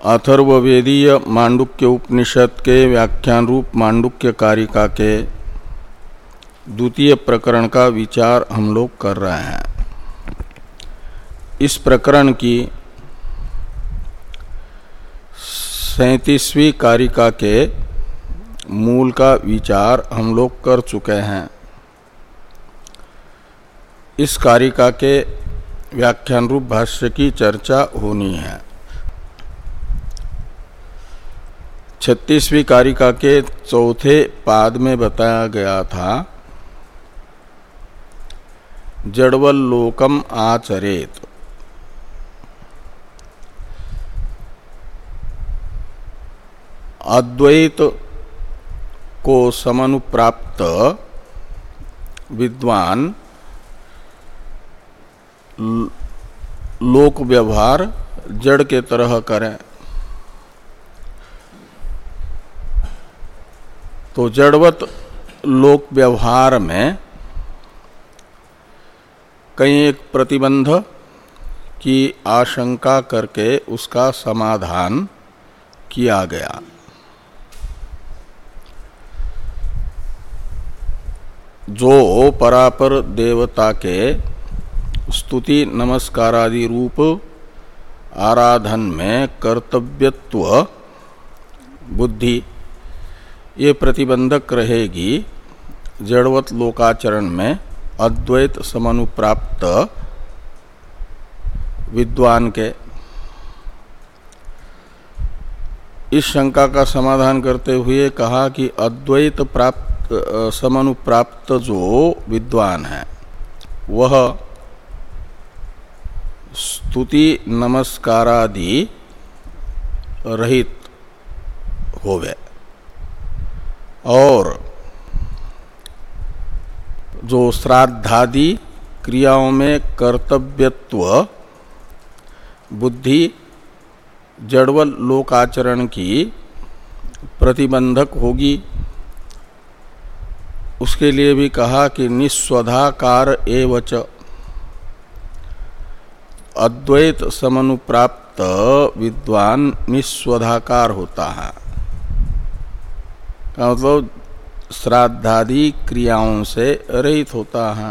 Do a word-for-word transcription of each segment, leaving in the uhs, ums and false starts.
अथर्ववेदीय मांडुक्य उपनिषद के व्याख्यान रूप मांडुक्य कारिका के द्वितीय प्रकरण का विचार हम लोग कर रहे हैं। इस प्रकरण की सैंतीसवीं कारिका के मूल का विचार हम लोग कर चुके हैं। इस कारिका के व्याख्यान रूप भाष्य की चर्चा होनी है। छत्तीसवीं कारिका के चौथे पाद में बताया गया था, जड़वल्लोकम आचरेत। अद्वैत को समनुप्राप्त विद्वान लोक व्यवहार जड़ के तरह करें। तो जड़वत लोक व्यवहार में कई एक प्रतिबंध की आशंका करके उसका समाधान किया गया। जो परापर देवता के स्तुति नमस्कारादि रूप आराधन में कर्तव्यत्व बुद्धि ये प्रतिबंधक रहेगी, जड़वत लोकाचरण में अद्वैत समनुप्राप्त विद्वान के। इस शंका का समाधान करते हुए कहा कि अद्वैत प्राप्त समनुप्राप्त जो विद्वान है वह स्तुति नमस्कारादि रहित होवे और जो श्राद्धादि क्रियाओं में कर्तव्यत्व बुद्धि जड़वल लोकाचरण की प्रतिबंधक होगी, उसके लिए भी कहा कि निस्वधाकार एवच। अद्वैत समनुप्राप्त विद्वान निस्वधाकार होता है, का मतलब श्राद्धादि क्रियाओं से रहित होता है।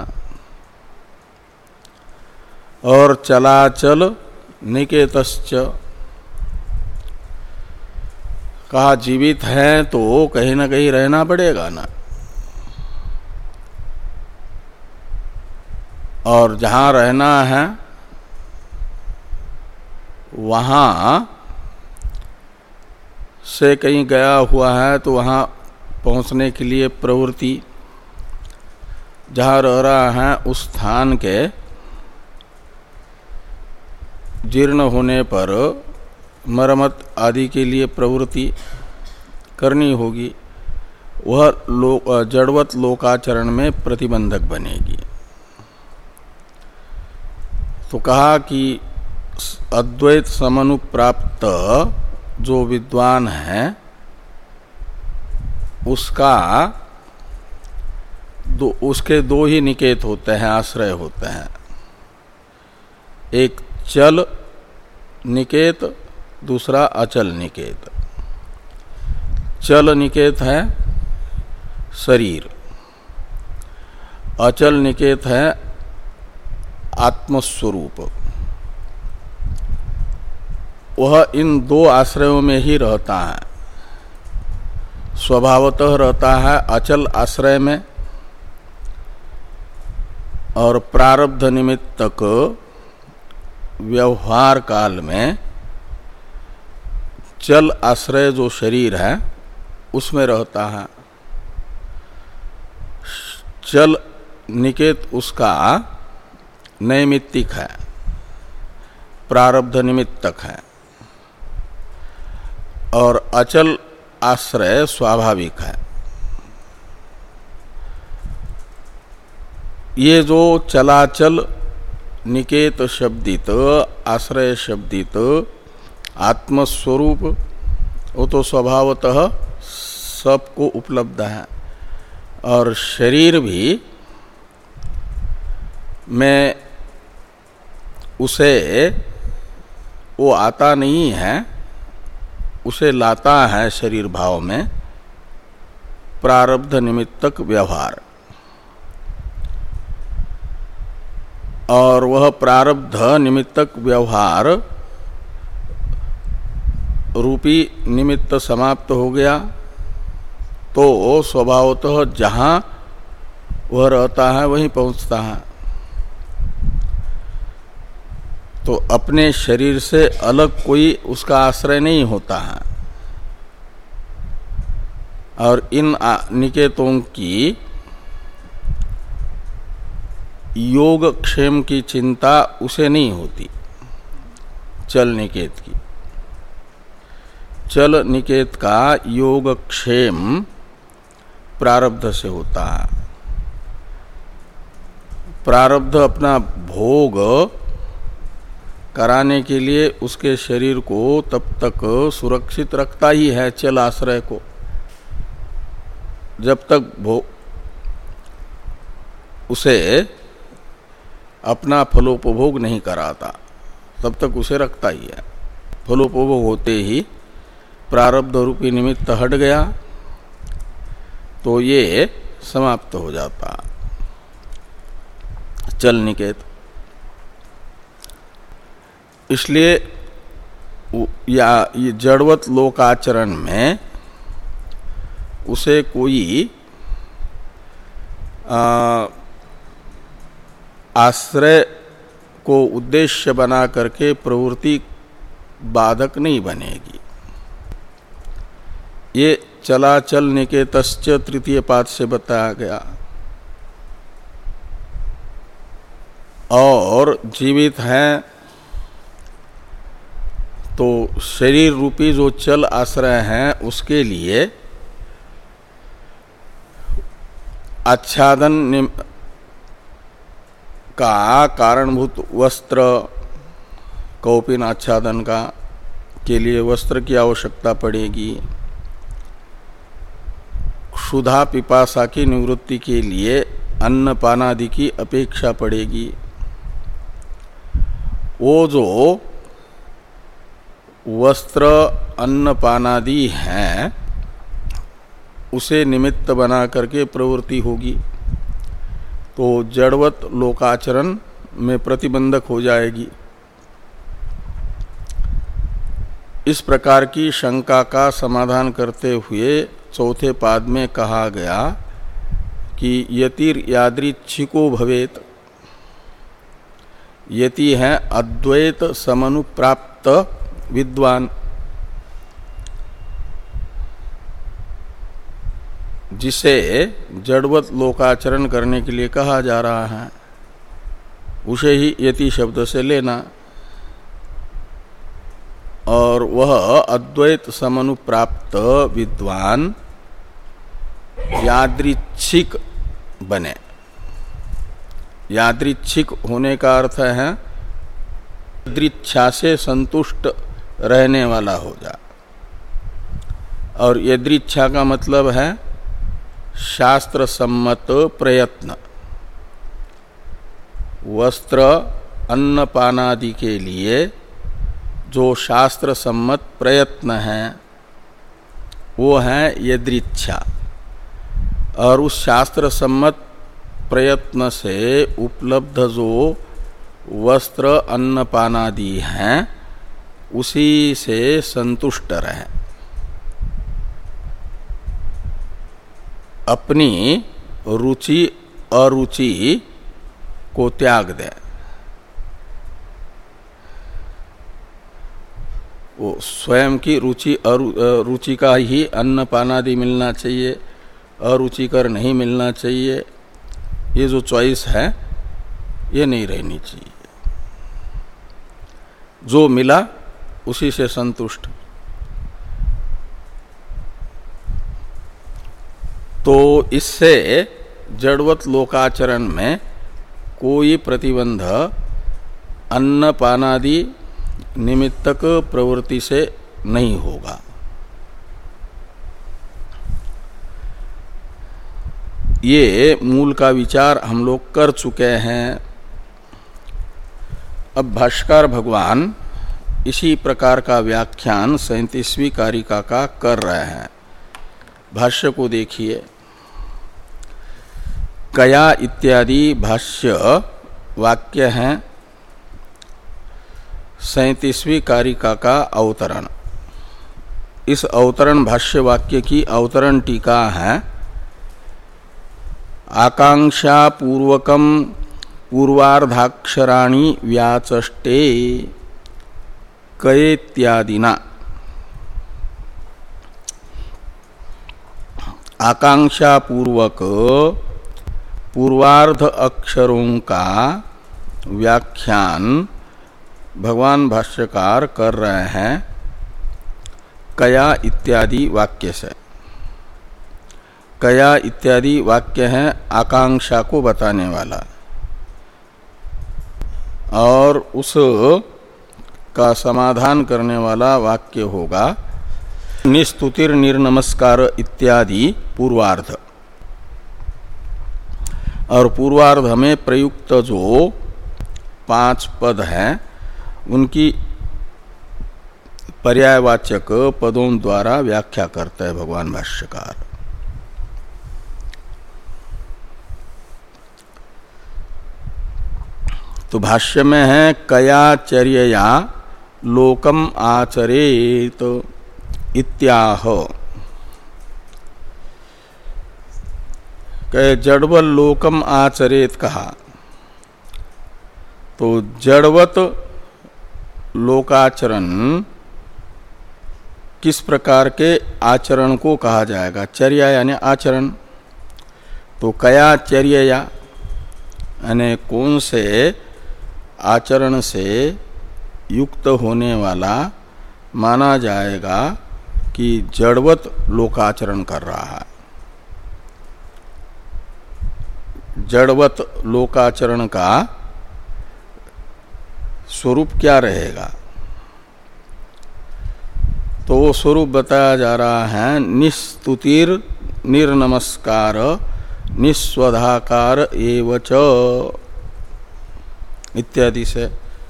और चलाचल निकेतश्च, कहा जीवित है तो कहीं ना कहीं रहना पड़ेगा ना, और जहां रहना है वहां से कहीं गया हुआ है तो वहां पहुंचने के लिए प्रवृत्ति, जहां रह रहा है उस स्थान के जीर्ण होने पर मरम्मत आदि के लिए प्रवृत्ति करनी होगी, वह लोक जड़वत लोकाचरण में प्रतिबंधक बनेगी। तो कहा कि अद्वैत समनुप्राप्त जो विद्वान है उसका दो उसके दो ही निकेत होते हैं, आश्रय होते हैं। एक चल निकेत, दूसरा अचल निकेत। चल निकेत है शरीर, अचल निकेत है आत्मस्वरूप। वह इन दो आश्रयों में ही रहता है, स्वभावतः रहता है अचल आश्रय में, और प्रारब्ध निमित्तक व्यवहार काल में चल आश्रय जो शरीर है उसमें रहता है। चल निकेत उसका नैमित्तिक है, प्रारब्ध निमित्तक है, और अचल आश्रय स्वाभाविक है। ये जो चलाचल निकेत शब्दित आश्रय शब्दित आत्मस्वरूप वो तो स्वभावतः सबको उपलब्ध है, और शरीर भी में उसे वो आता नहीं है उसे लाता है शरीर भाव में प्रारब्ध निमित्तक व्यवहार, और वह प्रारब्ध निमित्तक व्यवहार रूपी निमित्त समाप्त हो गया तो स्वभावतः जहाँ वह रहता है वहीं पहुँचता है। तो अपने शरीर से अलग कोई उसका आश्रय नहीं होता है। और इन निकेतों की योग क्षेम की चिंता उसे नहीं होती, चल निकेत की। चल निकेत का योग क्षेम प्रारब्ध से होता है। प्रारब्ध अपना भोग कराने के लिए उसके शरीर को तब तक सुरक्षित रखता ही है, चल आश्रय को। जब तक भोग उसे अपना फलोपभोग नहीं कराता तब तक उसे रखता ही है। फलोपभोग होते ही प्रारब्ध रूपी निमित्त हट गया तो ये समाप्त हो जाता चल निकेत। इसलिए या ये जड़वत लोकाचरण में उसे कोई आ, आश्रय को उद्देश्य बना करके प्रवृत्ति बाधक नहीं बनेगी। ये चलाचल निकेतश्च तृतीय पाद से बताया गया। और जीवित हैं तो शरीर रूपी जो चल आश्रय हैं उसके लिए आच्छादन का कारणभूत वस्त्र, कौपिन आच्छादन का के लिए वस्त्र की आवश्यकता पड़ेगी। क्षुधा पिपासा की निवृत्ति के लिए अन्न पानादि की अपेक्षा पड़ेगी। वो जो वस्त्र अन्न पानादि हैं उसे निमित्त बना करके प्रवृत्ति होगी तो जड़वत लोकाचरण में प्रतिबंधक हो जाएगी। इस प्रकार की शंका का समाधान करते हुए चौथे पाद में कहा गया कि यतिर यादृच्छिको भवेत। यति है अद्वैत समनुप्राप्त विद्वान, जिसे जड़वत लोकाचरण करने के लिए कहा जा रहा है उसे ही यति शब्द से लेना। और वह अद्वैत समनुप्राप्त विद्वान यादृच्छिक बने। यादृच्छिक होने का अर्थ है यदृच्छा से संतुष्ट रहने वाला हो जा। और यदृच्छा का मतलब है शास्त्र सम्मत प्रयत्न। वस्त्र अन्न पानादि के लिए जो शास्त्र सम्मत प्रयत्न है वो है यदृच्छा। और उस शास्त्र सम्मत प्रयत्न से उपलब्ध जो वस्त्र अन्न पानादि हैं उसी से संतुष्ट रहे, अपनी रुचि अरुचि को त्याग दे। वो स्वयं की रुचि रुचि का ही अन्न पानादि मिलना चाहिए, अरुचिकर नहीं मिलना चाहिए, ये जो चॉइस है ये नहीं रहनी चाहिए। जो मिला उसी से संतुष्ट। तो इससे जड़वत लोकाचरण में कोई प्रतिबंध अन्न पानादि निमित्तक प्रवृत्ति से नहीं होगा। ये मूल का विचार हम लोग कर चुके हैं। अब भाष्कर भगवान इसी प्रकार का व्याख्यान सैंतीसवीं कारिका का कर रहे हैं। भाष्य को देखिए। कया इत्यादि भाष्य वाक्य हैं सैंतीसवीं कारिका का अवतरण। इस अवतरण भाष्य वाक्य की अवतरण टीका है आकांक्षा पूर्वकम पूर्वार्धाक्षराणि व्याचष्टे कयेत्यादिना। आकांक्षा पूर्वक पूर्वार्ध अक्षरों का व्याख्यान भगवान भाष्यकार कर रहे हैं कया इत्यादि वाक्य से। कया इत्यादि वाक्य है आकांक्षा को बताने वाला, और उस का समाधान करने वाला वाक्य होगा निस्तुतिर निर्नमस्कार इत्यादि पूर्वार्ध। और पूर्वार्ध में प्रयुक्त जो पांच पद हैं उनकी पर्यायवाचक पदों द्वारा व्याख्या करते हैं भगवान भाष्यकार। तो भाष्य में है कयाचर्यया लोकम आचरेत इत्याह। कहे जड़वल लोकम आचरेत कहा तो जड़वत लोकाचरण किस प्रकार के आचरण को कहा जाएगा? चर्या यानी आचरण। तो कया चर्या यानी कौन से आचरण से युक्त होने वाला माना जाएगा कि जड़वत लोकाचरण कर रहा है। जड़वत लोकाचरण का स्वरूप क्या रहेगा? तो वो स्वरूप बताया जा रहा है निस्तुतिर निर्नमस्कार निस्वधाकार एवच इत्यादि से।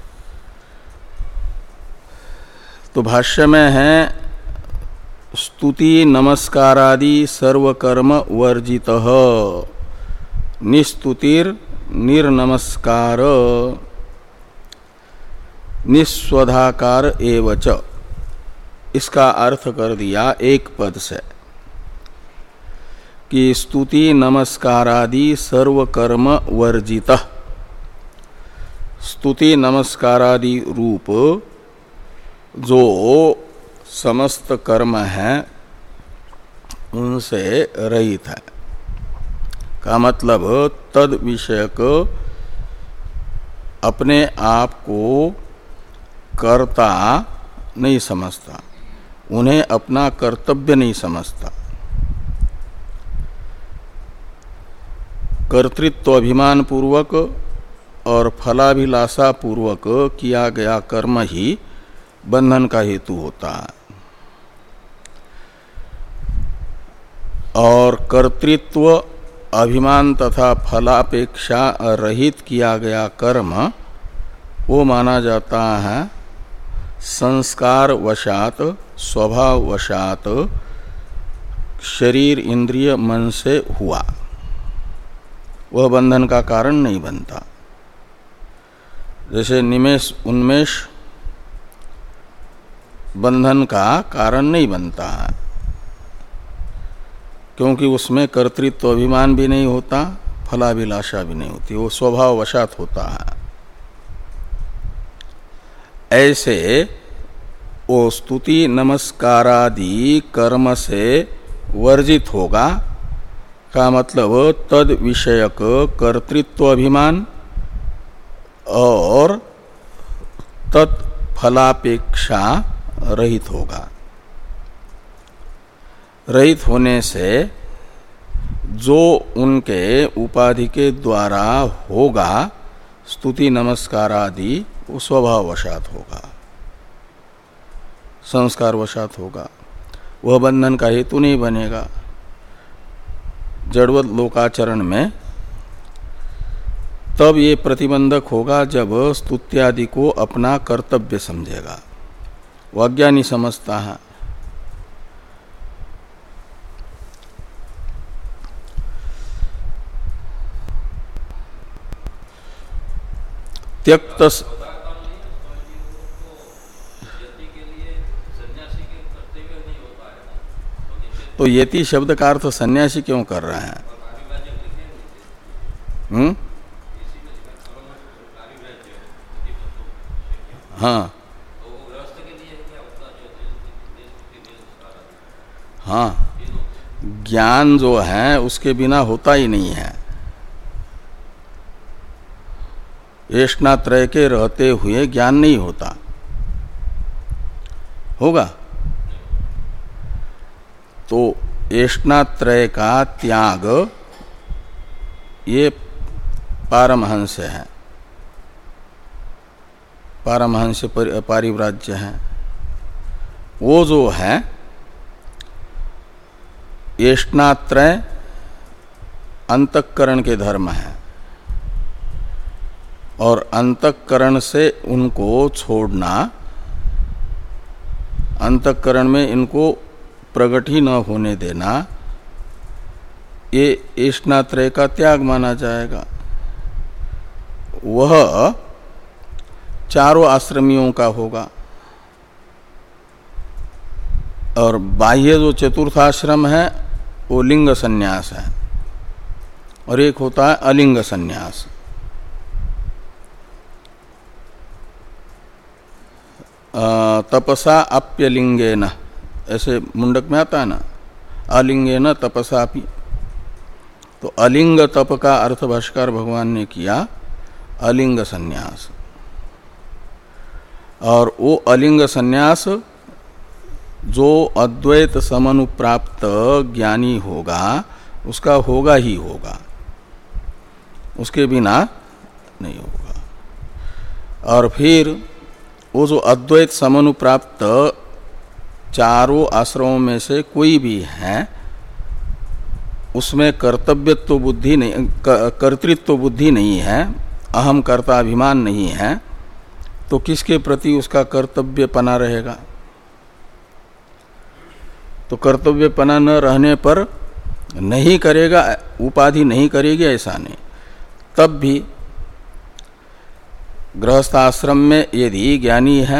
तो भाष्य में है स्तुति नमस्कारादि सर्वकर्म वर्जितः निस्तुतिर निर्नमस्कार निस्वधाकार एवच। इसका अर्थ कर दिया एक पद से कि स्तुति नमस्कारादि सर्वकर्म वर्जितः। स्तुति नमस्कारादि रूप जो समस्त कर्म है उनसे रहित है का मतलब तद विषयक अपने आप को कर्ता नहीं समझता, उन्हें अपना कर्तव्य नहीं समझता। कर्तृत्व अभिमान पूर्वक और फलाभिलाषा पूर्वक किया गया कर्म ही बंधन का हेतु होता है। और कर्तृत्व अभिमान तथा फलापेक्षा रहित किया गया कर्म वो माना जाता है संस्कार वशात स्वभाव वशात शरीर इंद्रिय मन से हुआ, वह बंधन का कारण नहीं बनता। जैसे निमेष उन्मेष बंधन का कारण नहीं बनता है, क्योंकि उसमें कर्तृत्व अभिमान भी नहीं होता, फलाभिलाषा भी नहीं होती, वो स्वभाव वशात होता है। ऐसे वो स्तुति नमस्कारादि कर्म से वर्जित होगा का मतलब तद विषयक कर्तृत्व अभिमान और तत्फलापेक्षा रहित होगा। रहित होने से जो उनके उपाधि के द्वारा होगा स्तुति नमस्कार आदि वो स्वभाव वशात होगा, संस्कार वशात होगा, वह बंधन का हेतु नहीं बनेगा। जड़वत लोकाचरण में तब ये प्रतिबंधक होगा जब स्तुत्यादि को अपना कर्तव्य समझेगा। वो अज्ञानी समझता है। त्यक्त तो यति शब्द का अर्थ सन्यासी क्यों कर रहा है? हम्म हाँ हाँ, ज्ञान जो है उसके बिना होता ही नहीं है। ऐष्णात्रय के रहते हुए ज्ञान नहीं होता, होगा तो ऐष्णात्रय का त्याग ये पारमहंस है, पारमहंस पारिव्राज्य है। वो जो है ऐष्णात्रय अंतःकरण के धर्म है और अंतःकरण से उनको छोड़ना, अंतःकरण में इनको प्रगट ही न होने देना, ये ऐष्णात्रय का त्याग माना जाएगा। वह चारों आश्रमियों का होगा। और बाह्य जो चतुर्थाश्रम है वो लिंग संन्यास है और एक होता है अलिंग संन्यास। तपसा अप्यलिंगेन, ऐसे मुंडक में आता है ना, अलिंगेन तपसापि। तो अलिंग तप का अर्थ भाष्कर भगवान ने किया अलिंग संन्यास। और वो अलिंग संन्यास जो अद्वैत समनुप्राप्त ज्ञानी होगा उसका होगा ही होगा, उसके बिना नहीं होगा। और फिर वो जो अद्वैत समनुप्राप्त चारों आश्रमों में से कोई भी है उसमें कर्तव्यत्व बुद्धि नहीं, कर्तृत्व बुद्धि नहीं है, अहम कर्ताभिमान नहीं है, तो किसके प्रति उसका कर्तव्यपना रहेगा? तो कर्तव्यपना न रहने पर नहीं करेगा, उपाधि नहीं करेगी ऐसा नहीं। तब भी गृहस्थाश्रम में यदि ज्ञानी है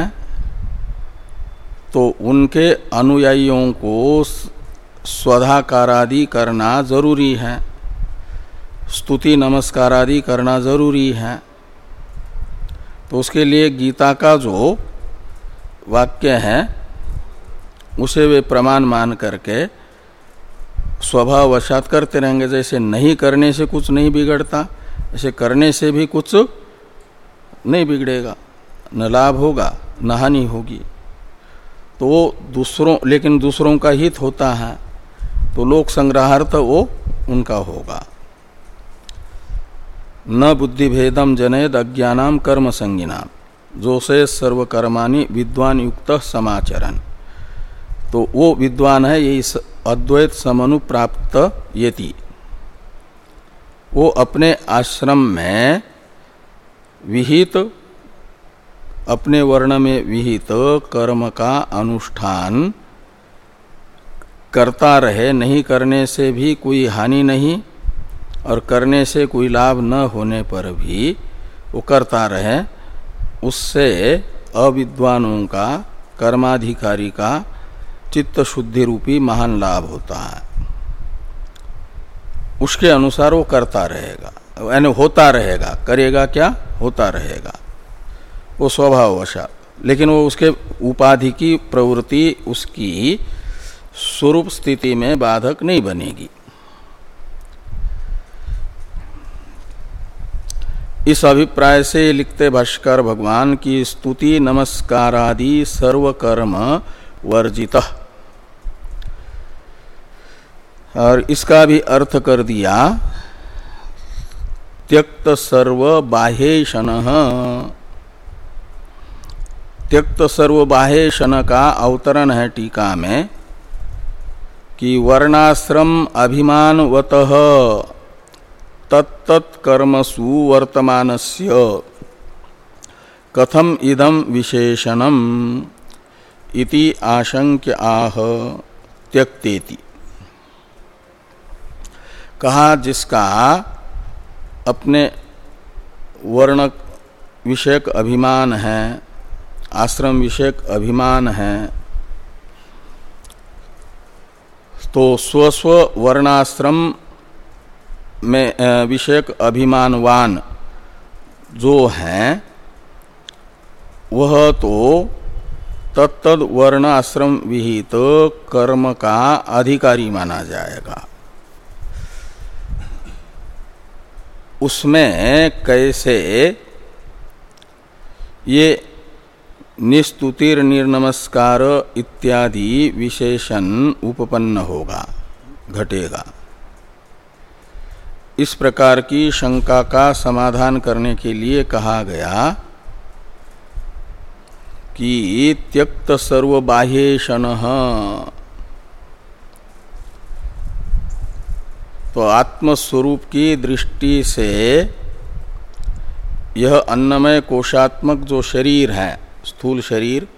तो उनके अनुयायियों को स्वधाकारादि करना जरूरी है, स्तुति नमस्कारादि करना जरूरी है। तो उसके लिए गीता का जो वाक्य है उसे वे प्रमाण मान करके स्वभाववशात करते रहेंगे। जैसे नहीं करने से कुछ नहीं बिगड़ता, ऐसे करने से भी कुछ नहीं बिगड़ेगा, न लाभ होगा न हानि होगी। तो दूसरों, लेकिन दूसरों का हित होता है तो लोक संग्रहार्थ वो उनका होगा। न बुद्धि भेदम जनेद अज्ञानाम कर्म संगिनाम जो से सर्वकर्माणि विद्वान युक्त समाचरण। तो वो विद्वान है यही अद्वैत समनुप्राप्त यति, वो अपने आश्रम में विहित, अपने वर्ण में विहित कर्म का अनुष्ठान करता रहे, नहीं करने से भी कोई हानि नहीं और करने से कोई लाभ न होने पर भी वो करता रहे। उससे अविद्वानों का, कर्माधिकारी का चित्त शुद्धि रूपी महान लाभ होता है। उसके अनुसार वो करता रहेगा, यानी होता रहेगा। करेगा क्या? होता रहेगा वो स्वभाववशात, लेकिन वो उसके उपाधि की प्रवृत्ति उसकी स्वरूप स्थिति में बाधक नहीं बनेगी। इस अभिप्राय से लिखते भाष्कर भगवान की स्तुति नमस्कारादि सर्व कर्म वर्जित, और इसका भी अर्थ कर दिया त्यक्त सर्व बाह्येशन। त्यक्त सर्व बाह्येशन का अवतरण है टीका में कि वर्णाश्रम अभिमानवतः तत्तत् कर्मसु वर्तमानस्य कथम इदम विशेषणम इति आशंक्य आह त्यक्तेति। कहा जिसका अपने वर्ण विषयक अभिमान है, आश्रम विषयक अभिमान है, तो स्वस्व वर्णाश्रम में विषयक अभिमानवान जो है वह तो तत्तद वर्ण आश्रम विहित कर्म का अधिकारी माना जाएगा। उसमें कैसे ये निस्तुतिर निर्नमस्कार इत्यादि विशेषण उपपन्न होगा, घटेगा। इस प्रकार की शंका का समाधान करने के लिए कहा गया कि त्यक्त सर्वबाह्येशनः, तो आत्मस्वरूप की दृष्टि से यह अन्नमय कोशात्मक जो शरीर है, स्थूल शरीर,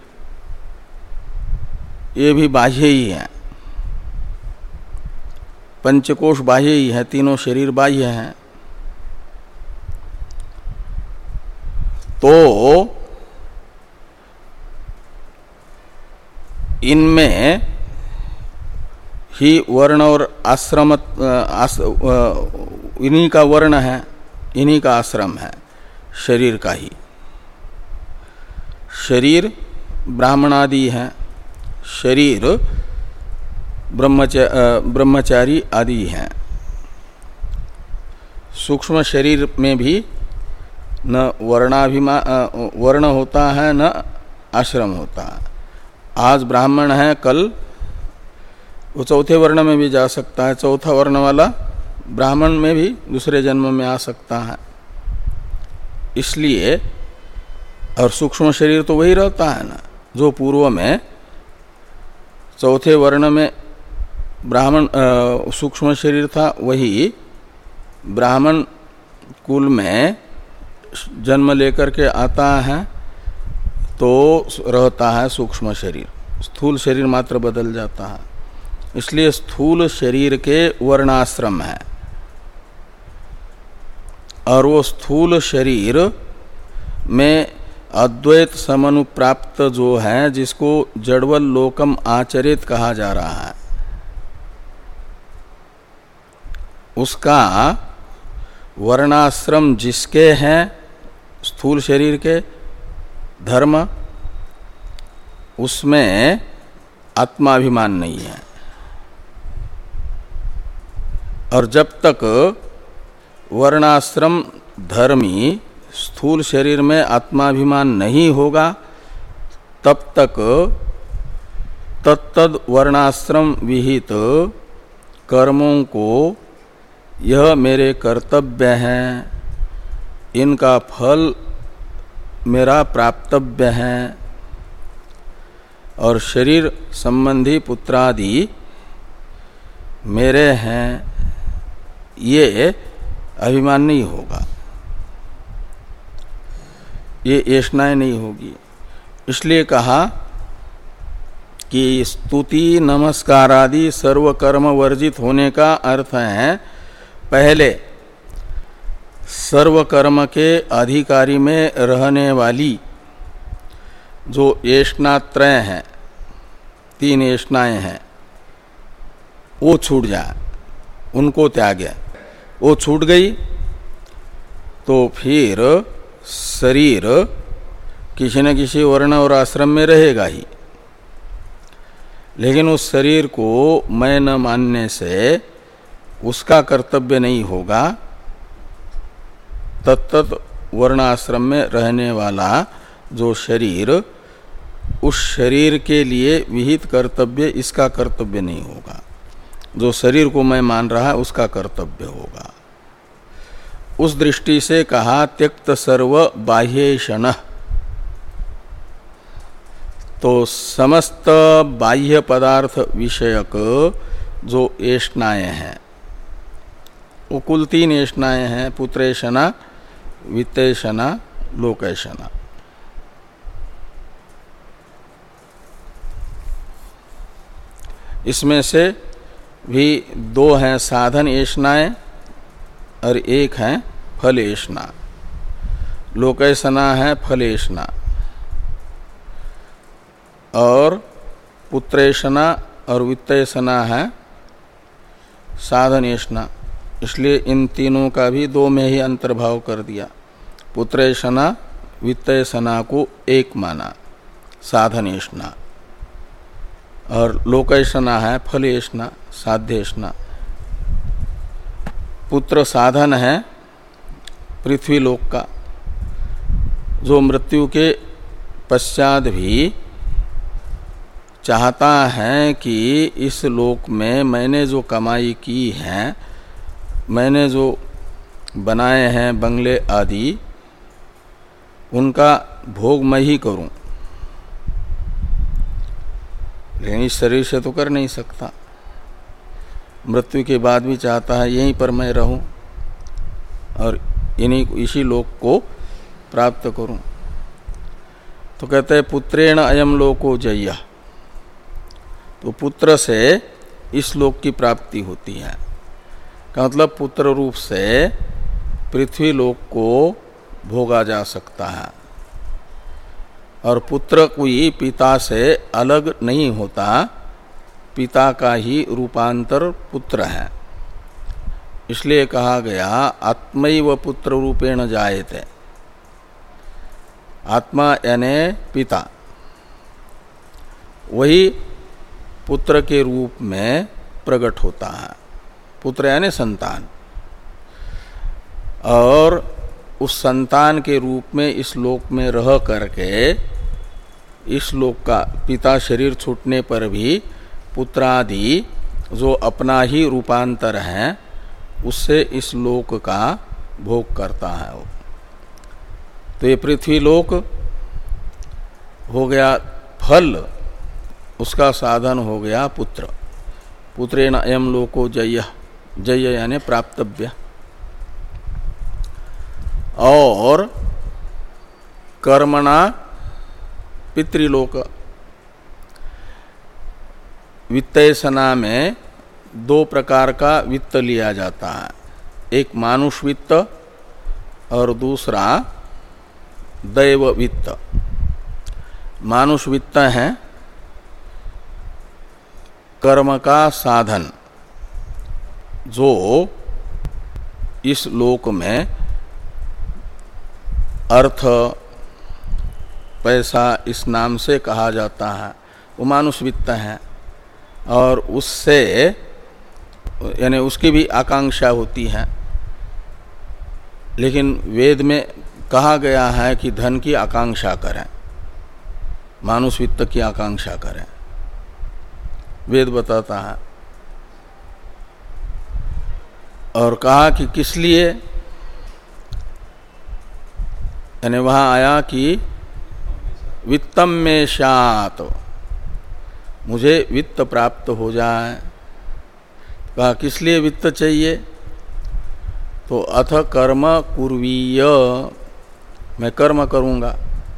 ये भी बाह्य ही है, पंचकोश बाह्य ही है, तीनों शरीर बाह्य हैं। तो इनमें ही वर्ण और आश्रम आस, इन्हीं का वर्ण है, इन्हीं का आश्रम है, शरीर का ही। शरीर ब्राह्मणादि है, शरीर ब्रह्मचारी ब्रह्मचारी आदि हैं। सूक्ष्म शरीर में भी न वर्णाभिमा वर्ण होता है न आश्रम होता है। आज ब्राह्मण है, कल वो चौथे वर्ण में भी जा सकता है, चौथा वर्ण वाला ब्राह्मण में भी दूसरे जन्म में आ सकता है। इसलिए और सूक्ष्म शरीर तो वही रहता है ना, जो पूर्व में चौथे वर्ण में ब्राह्मण सूक्ष्म शरीर था, वही ब्राह्मण कुल में जन्म लेकर के आता है तो रहता है सूक्ष्म शरीर, स्थूल शरीर मात्र बदल जाता है। इसलिए स्थूल शरीर के वर्णाश्रम है, और वो स्थूल शरीर में अद्वैत समनुप्राप्त जो है, जिसको जड़वल लोकम आचरित कहा जा रहा है, उसका वर्णाश्रम जिसके हैं स्थूल शरीर के धर्म, उसमें आत्माभिमान नहीं है। और जब तक वर्णाश्रम धर्मी स्थूल शरीर में आत्माभिमान नहीं होगा, तब तक तत्तद वर्णाश्रम विहित कर्मों को यह मेरे कर्तव्य हैं, इनका फल मेरा प्राप्तव्य है, और शरीर संबंधी पुत्रादि मेरे हैं, ये अभिमान नहीं होगा, ये ऐष्णाएं नहीं होगी। इसलिए कहा कि स्तुति नमस्कार आदि सर्व कर्म वर्जित होने का अर्थ है, पहले सर्व कर्म के अधिकारी में रहने वाली जो ऐष्णात्रय हैं, तीन ऐष्णाएं हैं, वो छूट जाए, उनको त्यागे। वो छूट गई तो फिर शरीर किसी न किसी वर्ण और आश्रम में रहेगा ही, लेकिन उस शरीर को मैं न मानने से उसका कर्तव्य नहीं होगा। तत्त वर्णाश्रम में रहने वाला जो शरीर, उस शरीर के लिए विहित कर्तव्य इसका कर्तव्य नहीं होगा। जो शरीर को मैं मान रहा है उसका कर्तव्य होगा। उस दृष्टि से कहा त्यक्त सर्व बाह्येशनः, तो समस्त बाह्य पदार्थ विषयक जो ऐष्णाएं हैं, वो कुल तीन ऐष्णाएं हैं, पुत्रेशना, वित्तेशना, लोकेशना। इसमें से भी दो हैं साधन एषणाएं और एक है फल एषणा। लोकैषणा है फल एषणा और पुत्रेषणा और वित्तैषणा है साधन एषणा। इसलिए इन तीनों का भी दो में ही अंतर्भाव कर दिया। पुत्रेषणा वित्तैषणा को एक माना साधन एषणा और लोकैषणा है फल एषणा साध्येषणा। पुत्र साधन है पृथ्वी लोक का, जो मृत्यु के पश्चात भी चाहता है कि इस लोक में मैंने जो कमाई की है, मैंने जो बनाए हैं बंगले आदि, उनका भोग मैं ही करूं। लेकिन इस शरीर से तो कर नहीं सकता। मृत्यु के बाद भी चाहता है यहीं पर मैं रहूं और इन्हीं इसी लोक को प्राप्त करूं। तो कहते हैं पुत्रेण अयम लोको जय्या, तो पुत्र से इस लोक की प्राप्ति होती है। का मतलब पुत्र रूप से पृथ्वी लोक को भोगा जा सकता है। और पुत्र कोई पिता से अलग नहीं होता, पिता का ही रूपांतर पुत्र है। इसलिए कहा गया आत्मैव पुत्र रूपेण जायते। आत्मा यानी पिता, वही पुत्र के रूप में प्रकट होता है। पुत्र यानी संतान, और उस संतान के रूप में इस लोक में रह करके इस लोक का पिता शरीर छूटने पर भी पुत्रादि जो अपना ही रूपांतर है उससे इस लोक का भोग करता है वो। तो ये पृथ्वी लोक हो गया फल, उसका साधन हो गया पुत्र। पुत्रेण अयम लोको जय्य, जय्य यानी प्राप्तव्य। और कर्मणा पितृलोक। वित्तैषणा में दो प्रकार का वित्त लिया जाता है, एक मानुष वित्त और दूसरा दैव वित्त। मानुष वित्त है कर्म का साधन, जो इस लोक में अर्थ पैसा इस नाम से कहा जाता है, वो मानुष वित्त है। और उससे यानी उसकी भी आकांक्षा होती है, लेकिन वेद में कहा गया है कि धन की आकांक्षा करें, मानुष वित्त की आकांक्षा करें, वेद बताता है। और कहा कि किस लिए, यानी वहां आया कि वित्तम में शात, मुझे वित्त प्राप्त हो जाए। कहा किस लिए वित्त चाहिए, तो अथ कर्म कुर्वीय, मैं कर्म करूंगा।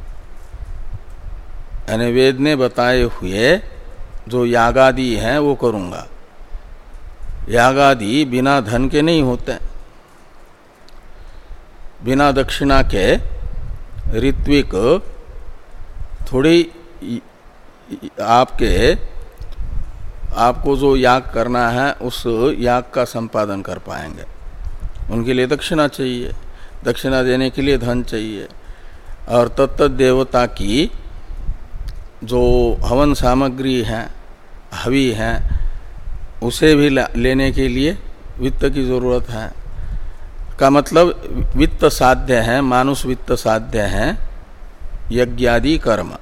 यानी वेद ने बताए हुए जो यागादि हैं वो करूंगा। यागादि बिना धन के नहीं होते, बिना दक्षिणा के ऋत्विक थोड़ी आपके आपको जो याग करना है उस याग का संपादन कर पाएंगे। उनके लिए दक्षिणा चाहिए, दक्षिणा देने के लिए धन चाहिए। और तत्त देवता की जो हवन सामग्री है, हवि है, उसे भी लेने के लिए वित्त की जरूरत है। का मतलब वित्त साध्य है, मानुष वित्त साध्य है यज्ञादि कर्म।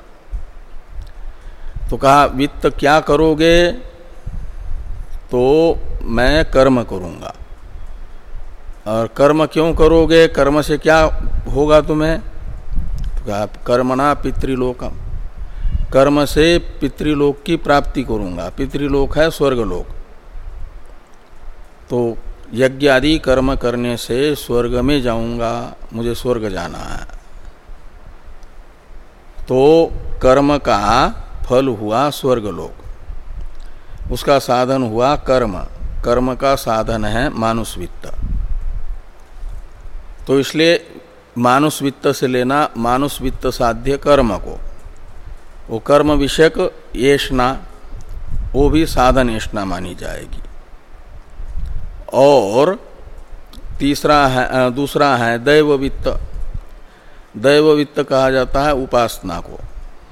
तो कहा वित्त क्या करोगे, तो मैं कर्म करूंगा। और कर्म क्यों करोगे, कर्म से क्या होगा तुम्हें, तो कहा कर्मणा पितृलोकम, कर्म से पितृलोक की प्राप्ति करूंगा। पितृलोक है स्वर्गलोक, तो यज्ञ आदि कर्म करने से स्वर्ग में जाऊंगा, मुझे स्वर्ग जाना है। तो कर्म का फल हुआ स्वर्गलोक। उसका साधन हुआ कर्म, कर्म का साधन है मानुष वित्त। तो इसलिए मानुष वित्त से लेना मानुष वित्त साध्य कर्म को, वो कर्म विषयक येषणा, वो भी साधन येषणा मानी जाएगी। और तीसरा है, दूसरा है दैव वित्त। दैव वित्त कहा जाता है उपासना को।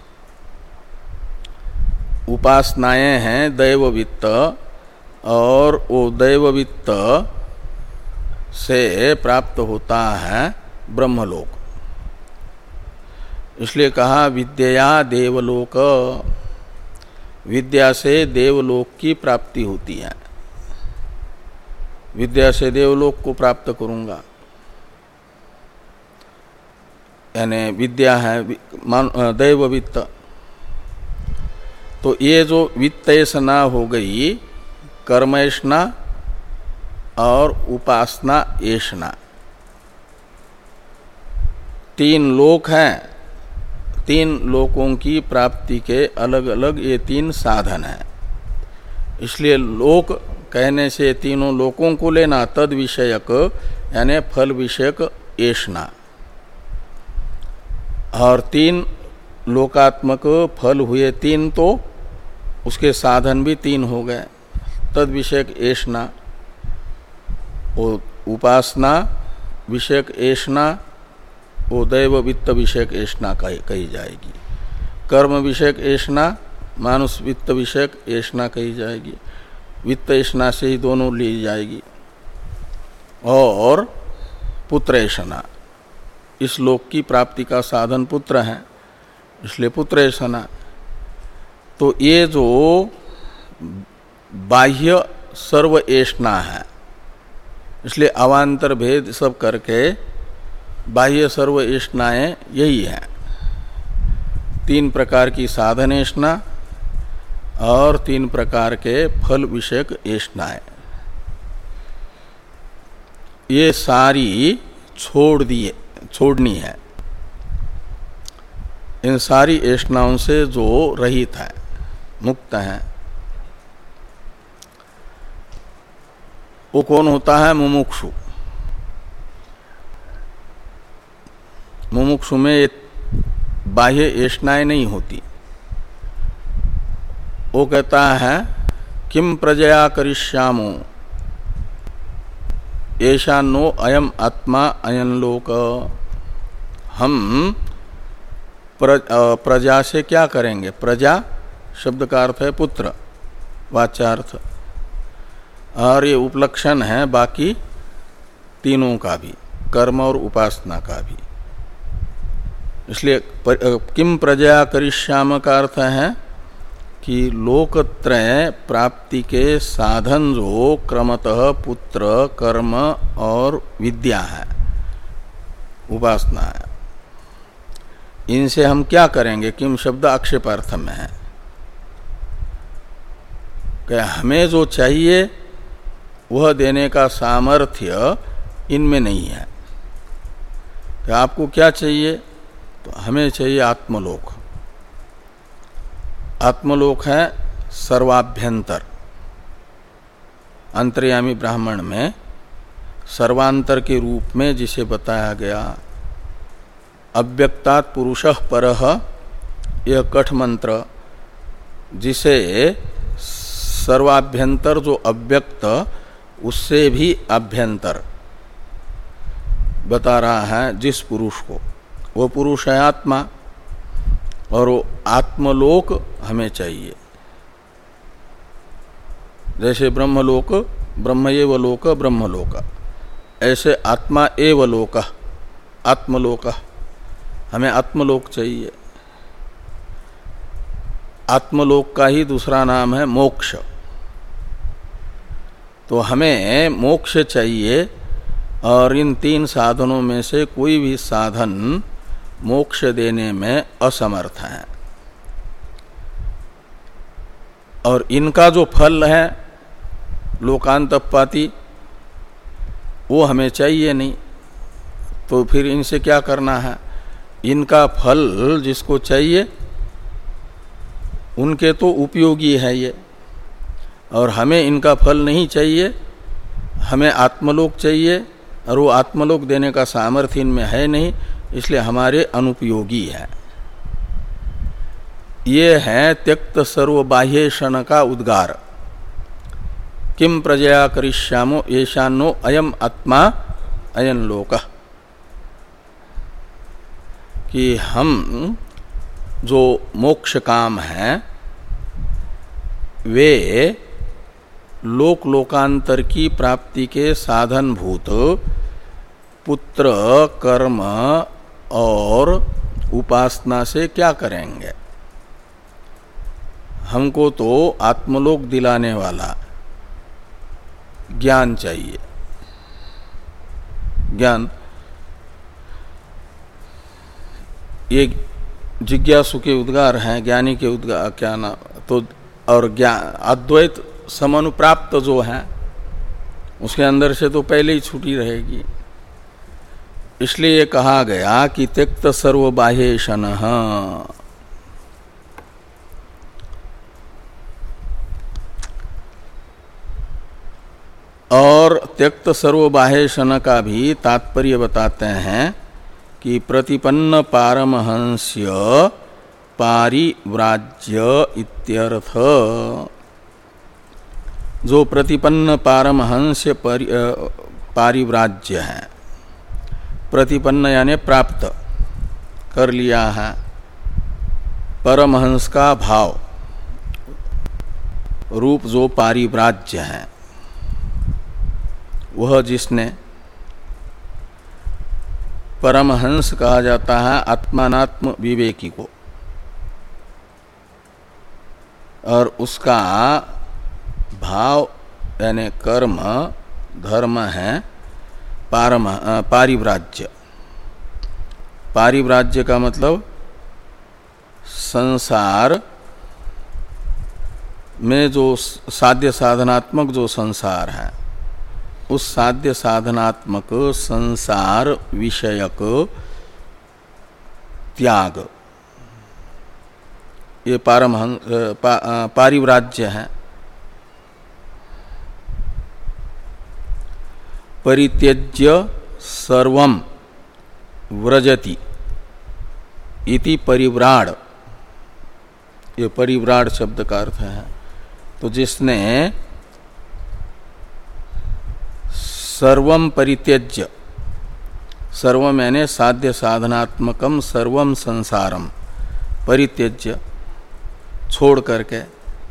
उपासनाएं हैं दैव वित्त, और वो दैव वित्त से प्राप्त होता है ब्रह्मलोक। इसलिए कहा विद्या देवलोक, विद्या से देवलोक की प्राप्ति होती है। विद्या से देवलोक को प्राप्त करूंगा, यानी विद्या है दैव वित्त। तो ये जो वित्तयसना हो गई, कर्मयसना और उपासना येषणा, तीन लोक हैं। तीन लोकों की प्राप्ति के अलग अलग ये तीन साधन हैं। इसलिए लोक कहने से तीनों लोकों को लेना, तद विषयक यानी फल विषयक येषणा। और तीन लोकात्मक फल हुए तीन, तो उसके साधन भी तीन हो गए। तद विषयक येषणा, वो उपासना विषयक येषणा, वो दैव वित्त विषयक येषणा कही जाएगी। कर्म विषयक येषणा मानुष वित्त विषयक येषणा कही जाएगी। वित्त येषणा से ही दोनों ली जाएगी। और पुत्र येषणा, इस लोक की प्राप्ति का साधन पुत्र है, इसलिए पुत्र येषणा। तो ये जो बाह्य सर्व येषणा है, इसलिए अवान्तर भेद सब करके बाह्य सर्व येषणाएं यही है। तीन प्रकार की साधन येषणा और तीन प्रकार के फल विषयक येषणाएं, ये सारी छोड़ दिए छोड़नी है। इन सारी येषणाओं से जो रहित है, मुक्त है, वो कौन होता है? मुमुक्षु। मुमुक्षु में बाह्य येषणाएं नहीं होती। वो कहता है किम प्रजया करिष्यामो येषान्नो अयम आत्मा अयन लोक। हम प्रजा से क्या करेंगे? प्रजा शब्द का अर्थ है पुत्र, वाच्यार्थ, और ये उपलक्षण है बाकी तीनों का भी, कर्म और उपासना का भी। इसलिए किम प्रजया करिष्याम का अर्थ है कि लोकत्रय प्राप्ति के साधन जो क्रमतः पुत्र, कर्म और विद्या है, उपासना है, इनसे हम क्या करेंगे? किम शब्द आक्षेपार्थ में है कि हमें जो चाहिए वह देने का सामर्थ्य इनमें नहीं है। कि आपको क्या चाहिए? तो हमें चाहिए आत्मलोक। आत्मलोक है सर्वाभ्यंतर। अंतर्यामी ब्राह्मण में सर्वांतर के रूप में जिसे बताया गया, अव्यक्तात् पुरुषः परः, यह कठ मंत्र जिसे सर्वाभ्यंतर जो अव्यक्त उससे भी अभ्यंतर बता रहा है जिस पुरुष को, वो पुरुष है आत्मा। और वो आत्मलोक हमें चाहिए। जैसे ब्रह्मलोक ब्रह्म एव लोक ब्रह्मलोक, ऐसे आत्मा एव लोक आत्मलोक, हमें आत्मलोक चाहिए। आत्मलोक का ही दूसरा नाम है मोक्ष। तो हमें मोक्ष चाहिए, और इन तीन साधनों में से कोई भी साधन मोक्ष देने में असमर्थ है। और इनका जो फल है लोकांतपाती, वो हमें चाहिए नहीं। तो फिर इनसे क्या करना है? इनका फल जिसको चाहिए उनके तो उपयोगी है ये, और हमें इनका फल नहीं चाहिए, हमें आत्मलोक चाहिए, और वो आत्मलोक देने का सामर्थ्य इनमें है नहीं, इसलिए हमारे अनुपयोगी है। ये है त्यक्त सर्वबाह्येषण का उद्गार। किम प्रजया करिष्यामो येषान्नो अयम आत्मा अयन लोकः, कि हम जो मोक्ष काम हैं वे लोक लोकांतर की प्राप्ति के साधनभूत पुत्र, कर्म और उपासना से क्या करेंगे। हमको तो आत्मलोक दिलाने वाला ज्ञान चाहिए। ज्ञान ये जिज्ञासु के उद्गार हैं, ज्ञानी के उद्गार क्या ना तो, और ज्ञान अद्वैत समानुप्राप्त जो है उसके अंदर से तो पहले ही छूटी रहेगी। इसलिए कहा गया कि त्यक्त सर्वबाह्येषणः, और त्यक्त सर्वबाह्येषण का भी तात्पर्य बताते हैं कि प्रतिपन्न पारमहंस्य पारिव्राज्य इत्यर्थ। जो प्रतिपन्न पारमहंस्य पारिव्राज्य है, प्रतिपन्न यानी प्राप्त कर लिया है, परमहंस का भाव रूप जो पारिव्राज्य है, वह जिसने, परमहंस कहा जाता है आत्मानात्म विवेकी को, और उसका भाव यानी कर्म धर्म है पारम पारिव्राज्य। पारिव्राज्य का मतलब संसार में जो साध्य साधनात्मक जो संसार है, उस साध्य साधनात्मक संसार विषयक त्याग, ये पारमहंस पा, पारिव्राज्य है। परित्यज्य सर्वम व्रजति इति परिव्राड, ये परिव्राड शब्द का अर्थ है। तो जिसने सर्वम परित्यज्य, सर्वम यानी साध्य साधनात्मकम सर्वम संसारम, परित्यज्य छोड़ करके,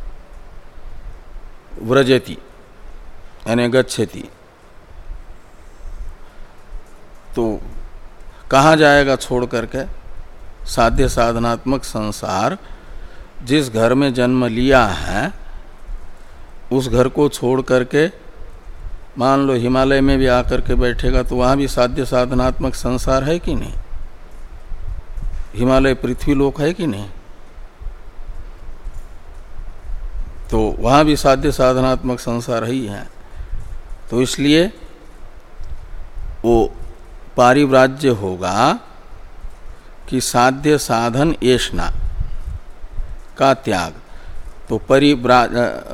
व्रजति यानी गच्छति, तो कहाँ जाएगा छोड़ करके। साध्य साधनात्मक संसार, जिस घर में जन्म लिया है उस घर को छोड़ करके मान लो हिमालय में भी आकर के बैठेगा तो वहाँ भी साध्य साधनात्मक संसार है कि नहीं। हिमालय पृथ्वी लोक है कि नहीं, तो वहाँ भी साध्य साधनात्मक संसार ही है। तो इसलिए वो पारिव्राज्य होगा कि साध्य साधन येषणा का त्याग। तो परिव्राज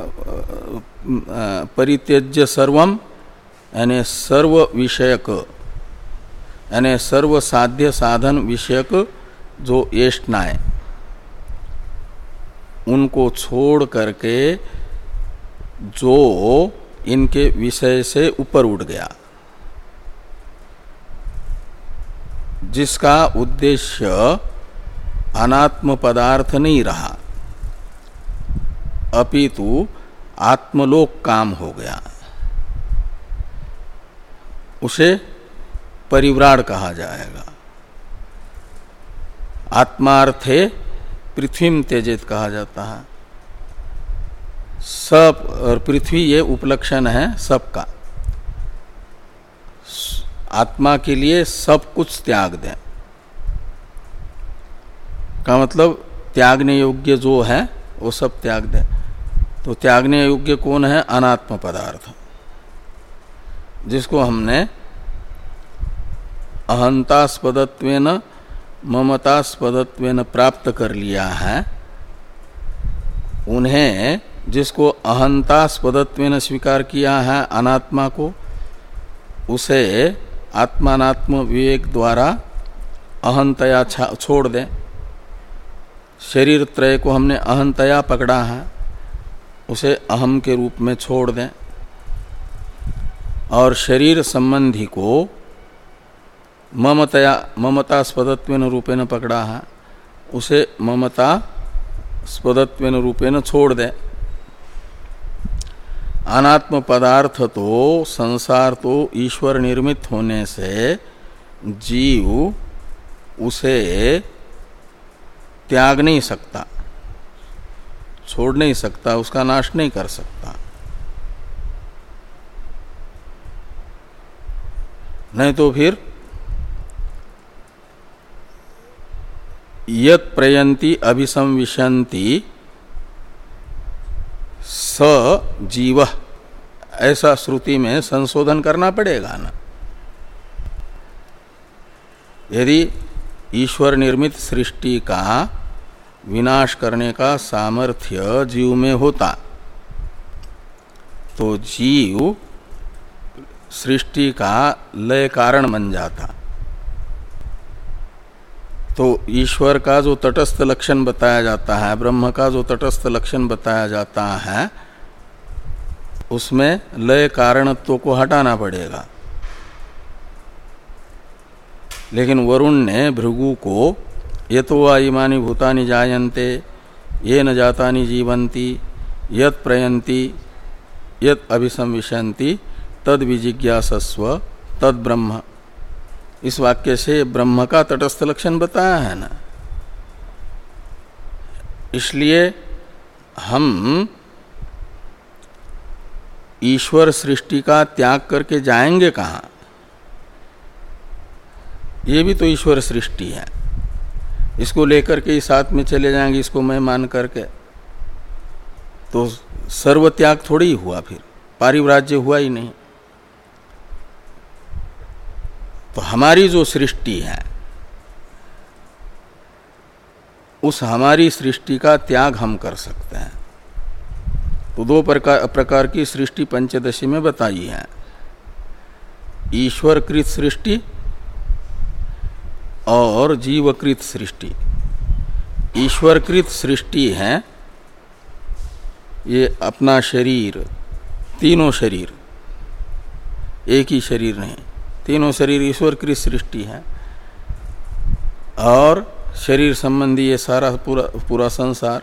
परित्यज्य सर्वम यानी सर्व विषयक, यानी सर्व साध्य साधन विषयक जो येषणाएं, उनको छोड़ करके जो इनके विषय से ऊपर उठ गया, जिसका उद्देश्य अनात्म पदार्थ नहीं रहा अपितु आत्मलोक काम हो गया, उसे परिव्राड कहा जाएगा। आत्मार्थे पृथ्वीम त्यजेत कहा जाता है। सब और पृथ्वी ये उपलक्षण है सबका। आत्मा के लिए सब कुछ त्याग दें का मतलब त्यागने योग्य जो है वो सब त्याग दें। तो त्यागने योग्य कौन है? अनात्म पदार्थ, जिसको हमने अहंतास्पदत्वेन ममतास्पदत्वेन प्राप्त कर लिया है, उन्हें जिसको अहंतास्पदत्वेन स्वीकार किया है अनात्मा को, उसे आत्मानात्म विवेक द्वारा अहंतया छोड़ दें। शरीर त्रय को हमने अहंतया पकड़ा है, उसे अहम के रूप में छोड़ दें। और शरीर संबंधी को ममतया ममतास्पदत्वेन रूपेण पकड़ा है, उसे ममतास्पदत्वेन रूपेण छोड़ दें। अनात्म पदार्थ तो संसार तो ईश्वर निर्मित होने से जीव उसे त्याग नहीं सकता, छोड़ नहीं सकता, उसका नाश नहीं कर सकता। नहीं तो फिर यत् प्रयंती अभिसंविशन्ति स जीव, ऐसा श्रुति में संशोधन करना पड़ेगा ना। यदि ईश्वर निर्मित सृष्टि का विनाश करने का सामर्थ्य जीव में होता तो जीव सृष्टि का लय कारण बन जाता। तो ईश्वर का जो तटस्थ लक्षण बताया जाता है, ब्रह्म का जो तटस्थ लक्षण बताया जाता है, उसमें लय कारणत्व को हटाना पड़ेगा। लेकिन वरुण ने भृगु को ये तो वा इमानि भूतानि जायन्ते ये न जातानि जीवन्ति यत् प्रयन्ति यत् अभिसंविशन्ति तद विजिज्ञासस्व तद ब्रह्म, इस वाक्य से ब्रह्म का तटस्थ लक्षण बताया है ना। इसलिए हम ईश्वर सृष्टि का त्याग करके जाएंगे कहाँ? ये भी तो ईश्वर सृष्टि है, इसको लेकर के इस साथ में चले जाएंगे, इसको मैं मान करके, तो सर्व त्याग थोड़ी ही हुआ, फिर पारिव्राज्य हुआ ही नहीं। तो हमारी जो सृष्टि है उस हमारी सृष्टि का त्याग हम कर सकते हैं। तो दो प्रकार प्रकार की सृष्टि पंचदशी में बताई है, ईश्वरकृत सृष्टि और जीवकृत सृष्टि। ईश्वरकृत सृष्टि है ये अपना शरीर, तीनों शरीर, एक ही शरीर नहीं, तीनों शरीर ईश्वरकृत सृष्टि है। और शरीर संबंधी ये सारा पूरा पूरा संसार,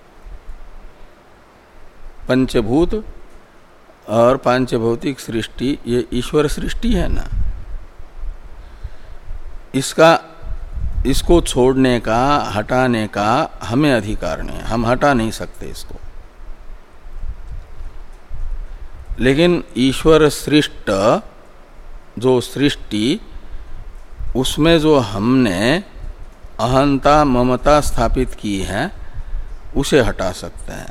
पंचभूत और पांचभौतिक सृष्टि, ये ईश्वर सृष्टि है ना। इसका इसको छोड़ने का, हटाने का हमें अधिकार नहीं, हम हटा नहीं सकते इसको। लेकिन ईश्वर सृष्ट जो सृष्टि, उसमें जो हमने अहंता ममता स्थापित की है उसे हटा सकते हैं।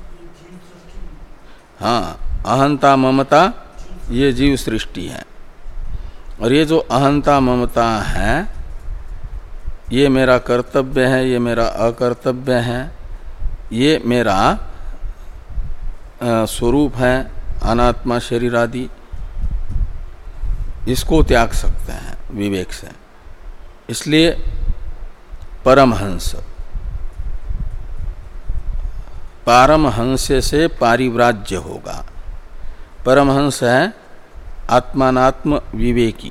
हाँ, अहंता ममता ये जीव सृष्टि है, और ये जो अहंता ममता है ये मेरा कर्तव्य है, ये मेरा अकर्तव्य है, ये मेरा स्वरूप है अनात्मा शरीर आदि, इसको त्याग सकते हैं विवेक से। इसलिए परमहंस, पारमहंस से पारिव्राज्य होगा। परमहंस है आत्मानात्म विवेकी,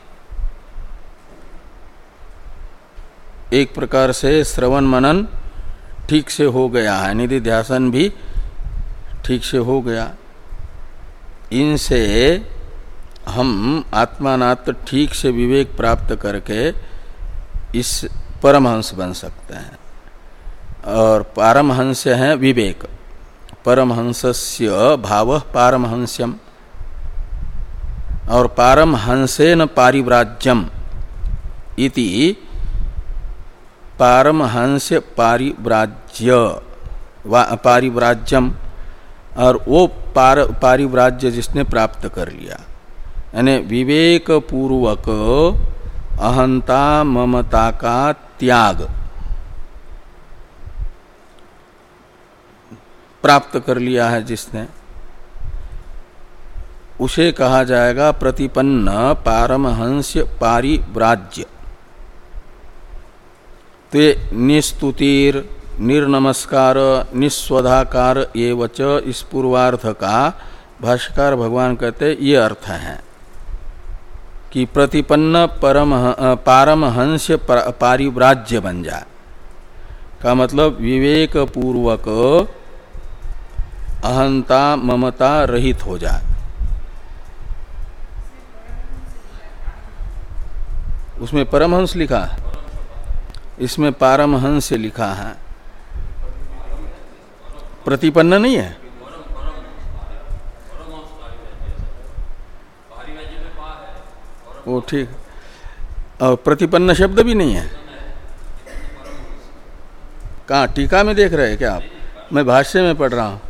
एक प्रकार से श्रवण मनन ठीक से हो गया है, निधि ध्यासन भी ठीक से हो गया। इनसे हम आत्मानात्म ठीक से विवेक प्राप्त करके इस परमहंस बन सकते हैं। और पारमहंस है विवेक, परमहंसस्य भावः पारमहंस्यम, और पारमहंसेन पारिव्राज्यम इति पारमहंस पारिव्राज्य पारिव्राज्यम, और वो पार पारिव्राज्य जिसने प्राप्त कर लिया, यानी विवेक पूर्वक अहंता ममता का त्याग, प्राप्त कर लिया है जिसने, उसे कहा जाएगा प्रतिपन्न पारमहंस्य पारिव्राज्य। तो ये निस्तुतिर, निर्नमस्कार, निस्वधाकार एव च इस पूर्वार्थ का भाष्यकार भगवान कहते ये अर्थ है कि प्रतिपन्न परम पारमहंस्य पारिव्राज्य बन जाए, का मतलब विवेक पूर्वक अहंता ममता रहित हो जाए। उसमें परमहंस लिखा है, इसमें पारमहंस लिखा है, प्रतिपन्न नहीं है। वो ठीक, और प्रतिपन्न शब्द भी नहीं है। कहाँ टीका में देख रहे हैं क्या आप? मैं भाष्य में पढ़ रहा हूं।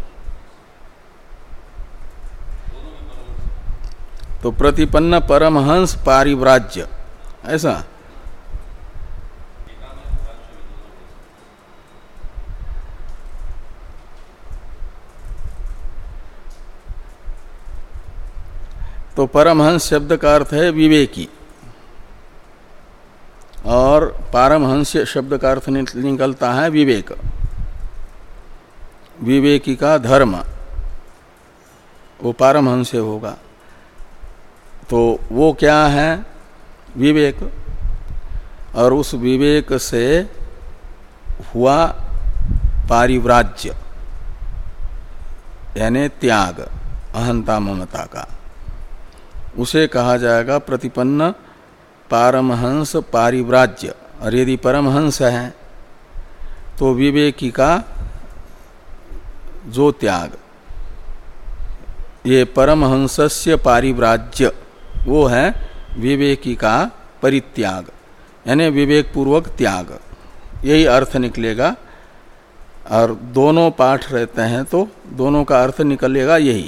तो प्रतिपन्न परमहंस पारिव्राज्य ऐसा, तो परमहंस शब्द का अर्थ है विवेकी, और पारमहंस शब्द का अर्थ निकलता है विवेक, विवेकी का धर्म, वो पारमहंस होगा। तो वो क्या है? विवेक, और उस विवेक से हुआ पारिव्राज्य यानी त्याग अहंता ममता का, उसे कहा जाएगा प्रतिपन्न पारमहंस पारिव्राज्य। और यदि परमहंस है तो विवेकी का जो त्याग, ये परमहंसस्य पारिव्राज्य वो है विवेकी का परित्याग, यानी विवेक पूर्वक त्याग, यही अर्थ निकलेगा। और दोनों पाठ रहते हैं तो दोनों का अर्थ निकलेगा यही,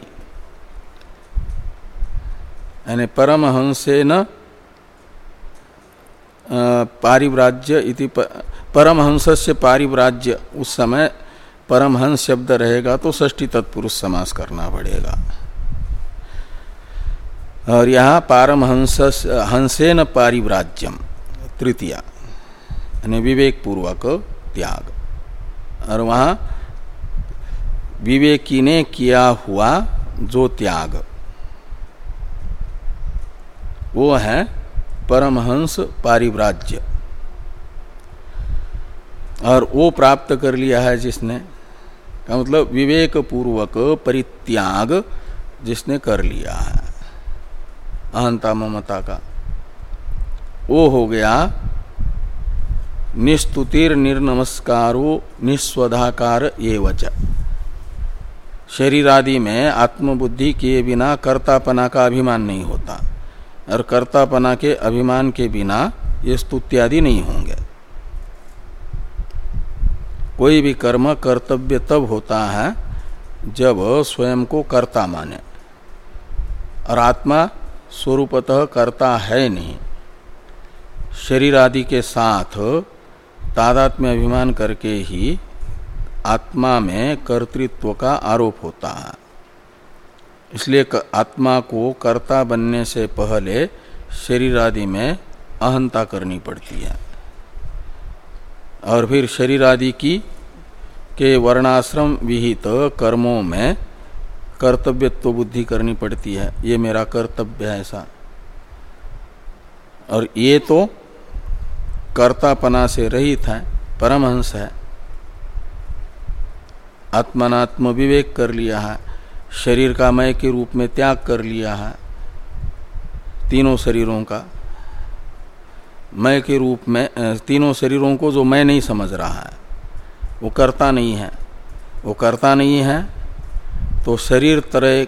यानी परमहंसेन पारिव्राज्य इति परमहंसस्य पारिव्राज्य, उस समय परमहंस शब्द रहेगा तो षष्ठी तत्पुरुष समास करना पड़ेगा। और यहाँ पारमहंस हंसेन पारिव्राज्यम तृतीया, यानी विवेक पूर्वक त्याग, और वहाँ विवेकी ने किया हुआ जो त्याग वो है परमहंस पारिव्राज्य, और वो प्राप्त कर लिया है जिसने, का मतलब विवेक पूर्वक परित्याग जिसने कर लिया है अहंता ममता का, वो हो गया निस्तुतिर निर्नमस्कारो निस्वधाकार एवच। शरीर आदि में आत्मबुद्धि किए बिना कर्तापना का अभिमान नहीं होता, और कर्तापना के अभिमान के बिना ये स्तुत्यादि नहीं होंगे। कोई भी कर्म कर्तव्य तब होता है जब स्वयं को कर्ता माने, और आत्मा स्वरूपतः कर्ता है नहीं। शरीर आदि के साथ तादात्म्य अभिमान करके ही आत्मा में कर्तृत्व का आरोप होता है। इसलिए आत्मा को कर्ता बनने से पहले शरीर आदि में अहंता करनी पड़ती है, और फिर शरीर आदि की के वर्णाश्रम विहित कर्मों में कर्तव्यत्व बुद्धि करनी पड़ती है, ये मेरा कर्तव्य है ऐसा। और ये तो कर्तापना से रहित है, परमहंस है, आत्मनात्म विवेक कर लिया है, शरीर का मैं के रूप में त्याग कर लिया है, तीनों शरीरों का मैं के रूप में, तीनों शरीरों को जो मैं नहीं समझ रहा है वो कर्ता नहीं है। वो कर्ता नहीं है तो शरीर तरह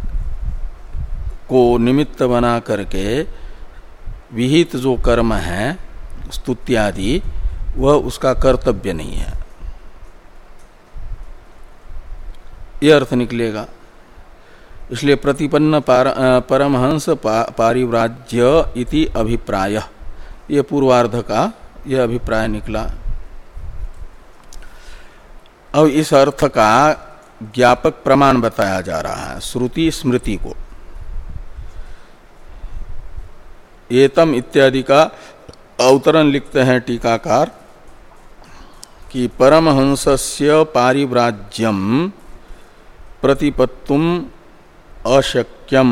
को निमित्त बना करके विहित जो कर्म है स्तुत्यादि, वह उसका कर्तव्य नहीं है, यह अर्थ निकलेगा। इसलिए प्रतिपन्न पार, परमहंस पा, पारिव्राज्य इति अभिप्राय, ये पूर्वार्ध का यह अभिप्राय निकला। अब इस अर्थ का ज्ञापक प्रमाण बताया जा रहा है, श्रुति स्मृति को। एतम इत्यादि का अवतरण लिखते हैं टीकाकार कि परमहंसस्य पारिव्राज्यम प्रतिपत्तुम अशक्यम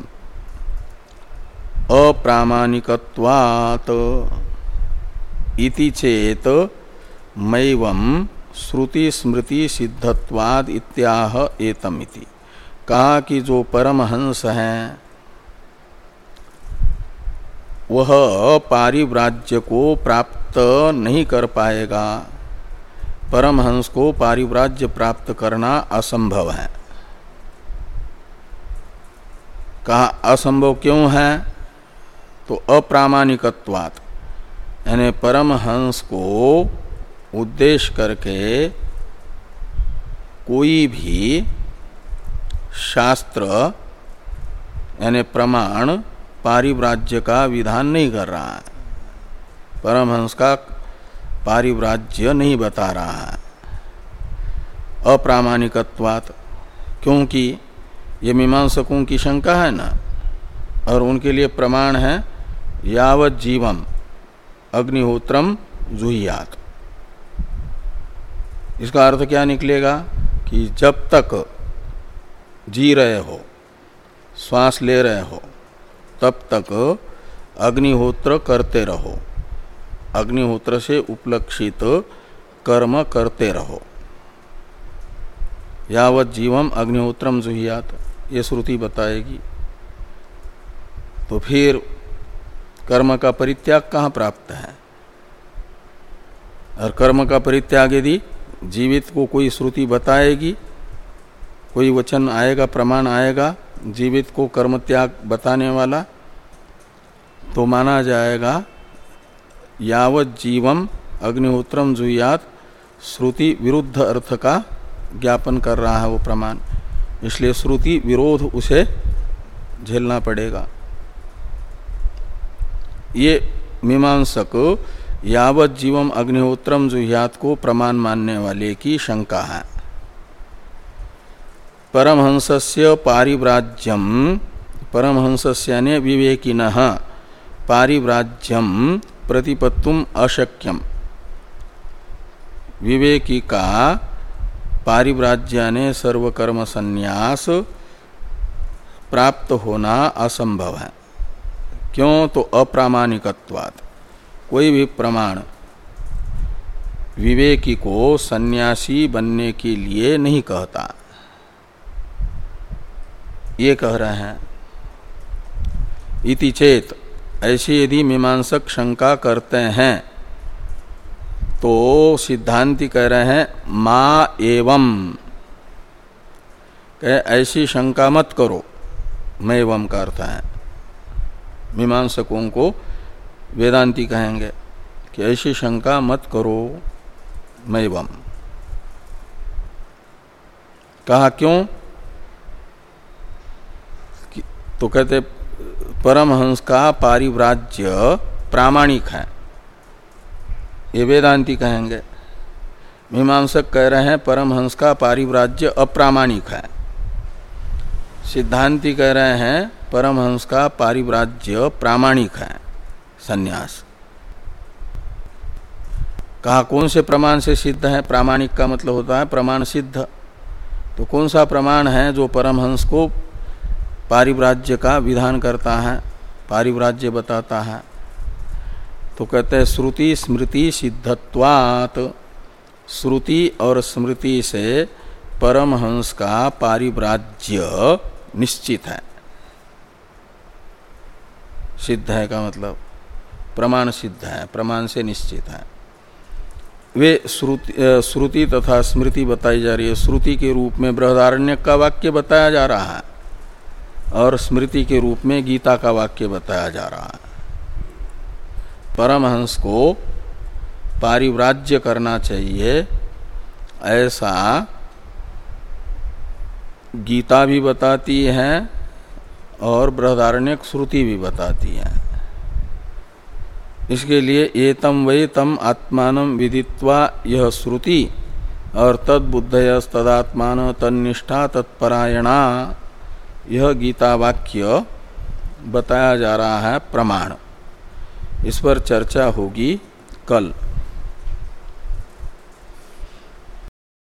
अप्रामाणिकत्वात् इति चेत मैवं श्रुति स्मृति सिद्धत्वाद इत्याह एतमिति। कहा कि जो परमहंस हैं वह पारिव्राज्य को प्राप्त नहीं कर पाएगा। परमहंस को पारिव्राज्य प्राप्त करना असंभव है। कहा असंभव क्यों है? तो अप्रामाणिकत्वात्, यानी परमहंस को उद्देश्य करके कोई भी शास्त्र यानी प्रमाण पारिव्राज्य का विधान नहीं कर रहा है, परमहंस का पारिव्राज्य नहीं बता रहा है अप्रामाणिकत्वात्। क्योंकि ये मीमांसकों की शंका है ना, और उनके लिए प्रमाण है यावत जीवम अग्निहोत्रम जुहियात। इसका अर्थ क्या निकलेगा कि जब तक जी रहे हो, श्वास ले रहे हो, तब तक अग्निहोत्र करते रहो, अग्निहोत्र से उपलक्षित कर्म करते रहो। यावत जीवम अग्निहोत्रम जुहियात, ये श्रुति बताएगी। तो फिर कर्म का परित्याग कहाँ प्राप्त है? और कर्म का परित्याग यदि जीवित को कोई श्रुति बताएगी, कोई वचन आएगा, प्रमाण आएगा जीवित को कर्म त्याग बताने वाला, तो माना जाएगा यावत जीवम अग्निहोत्रम जुहियात श्रुति विरुद्ध अर्थ का ज्ञापन कर रहा है वो प्रमाण। इसलिए श्रुति विरोध उसे झेलना पड़ेगा। ये मीमांसक यावत जीवम अग्निहोत्रम जुहियात को प्रमाण मानने वाले की शंका है। परमहंसस्य पारिव्राज्यम, परमहंसस्य ने विवेकिनः पारिव्राज्यम प्रतिपत्तुम अशक्यम, विवेकी का पारिव्राज्य ने सर्वकर्म संन्यास प्राप्त होना असंभव है। क्यों? तो अप्रामाणिकत्वात्, कोई भी प्रमाण विवेकी को सन्यासी बनने के लिए नहीं कहता, ये कह रहे हैं। इति चेत, ऐसी यदि मीमांसक शंका करते हैं तो सिद्धांति कह रहे हैं मा एवं, कहे ऐसी शंका मत करो। मैं एवं का अर्थ है मीमांसकों को वेदांती कहेंगे कि ऐसी शंका मत करो। मैं एवं कहा क्यों? तो कहते परमहंस का पारिव्राज्य प्रामाणिक है, ये वेदांती कहेंगे। मीमांसक कह रहे हैं परमहंस का पारिव्राज्य अप्रामाणिक है। सिद्धांती कह रहे हैं परमहंस का पारिव्राज्य प्रामाणिक है, संन्यास। कहा कौन से प्रमाण से सिद्ध है? प्रामाणिक का मतलब होता है प्रमाण सिद्ध। तो कौन सा प्रमाण है जो परमहंस को पारिव्राज्य का विधान करता है, पारिव्राज्य बताता है? तो कहते हैं श्रुति स्मृति सिद्धत्वात्, श्रुति और स्मृति से परमहंस का पारिव्राज्य निश्चित है। सिद्ध है का मतलब प्रमाण सिद्ध है, प्रमाण से निश्चित है। वे श्रुति श्रुति तथा स्मृति बताई जा रही है। श्रुति के रूप में बृहदारण्यक का वाक्य बताया जा रहा है और स्मृति के रूप में गीता का वाक्य बताया जा रहा है। परमहंस को पारिव्राज्य करना चाहिए ऐसा गीता भी बताती है और बृहदारण्यक श्रुति भी बताती है। इसके लिए एतम वै तम आत्मानं विदित्वा यह श्रुति और तद्बुद्धयस तदात्मान तन्निष्ठा तत्परायणा, यह गीता वाक्य बताया जा रहा है प्रमाण। इस पर चर्चा होगी कल।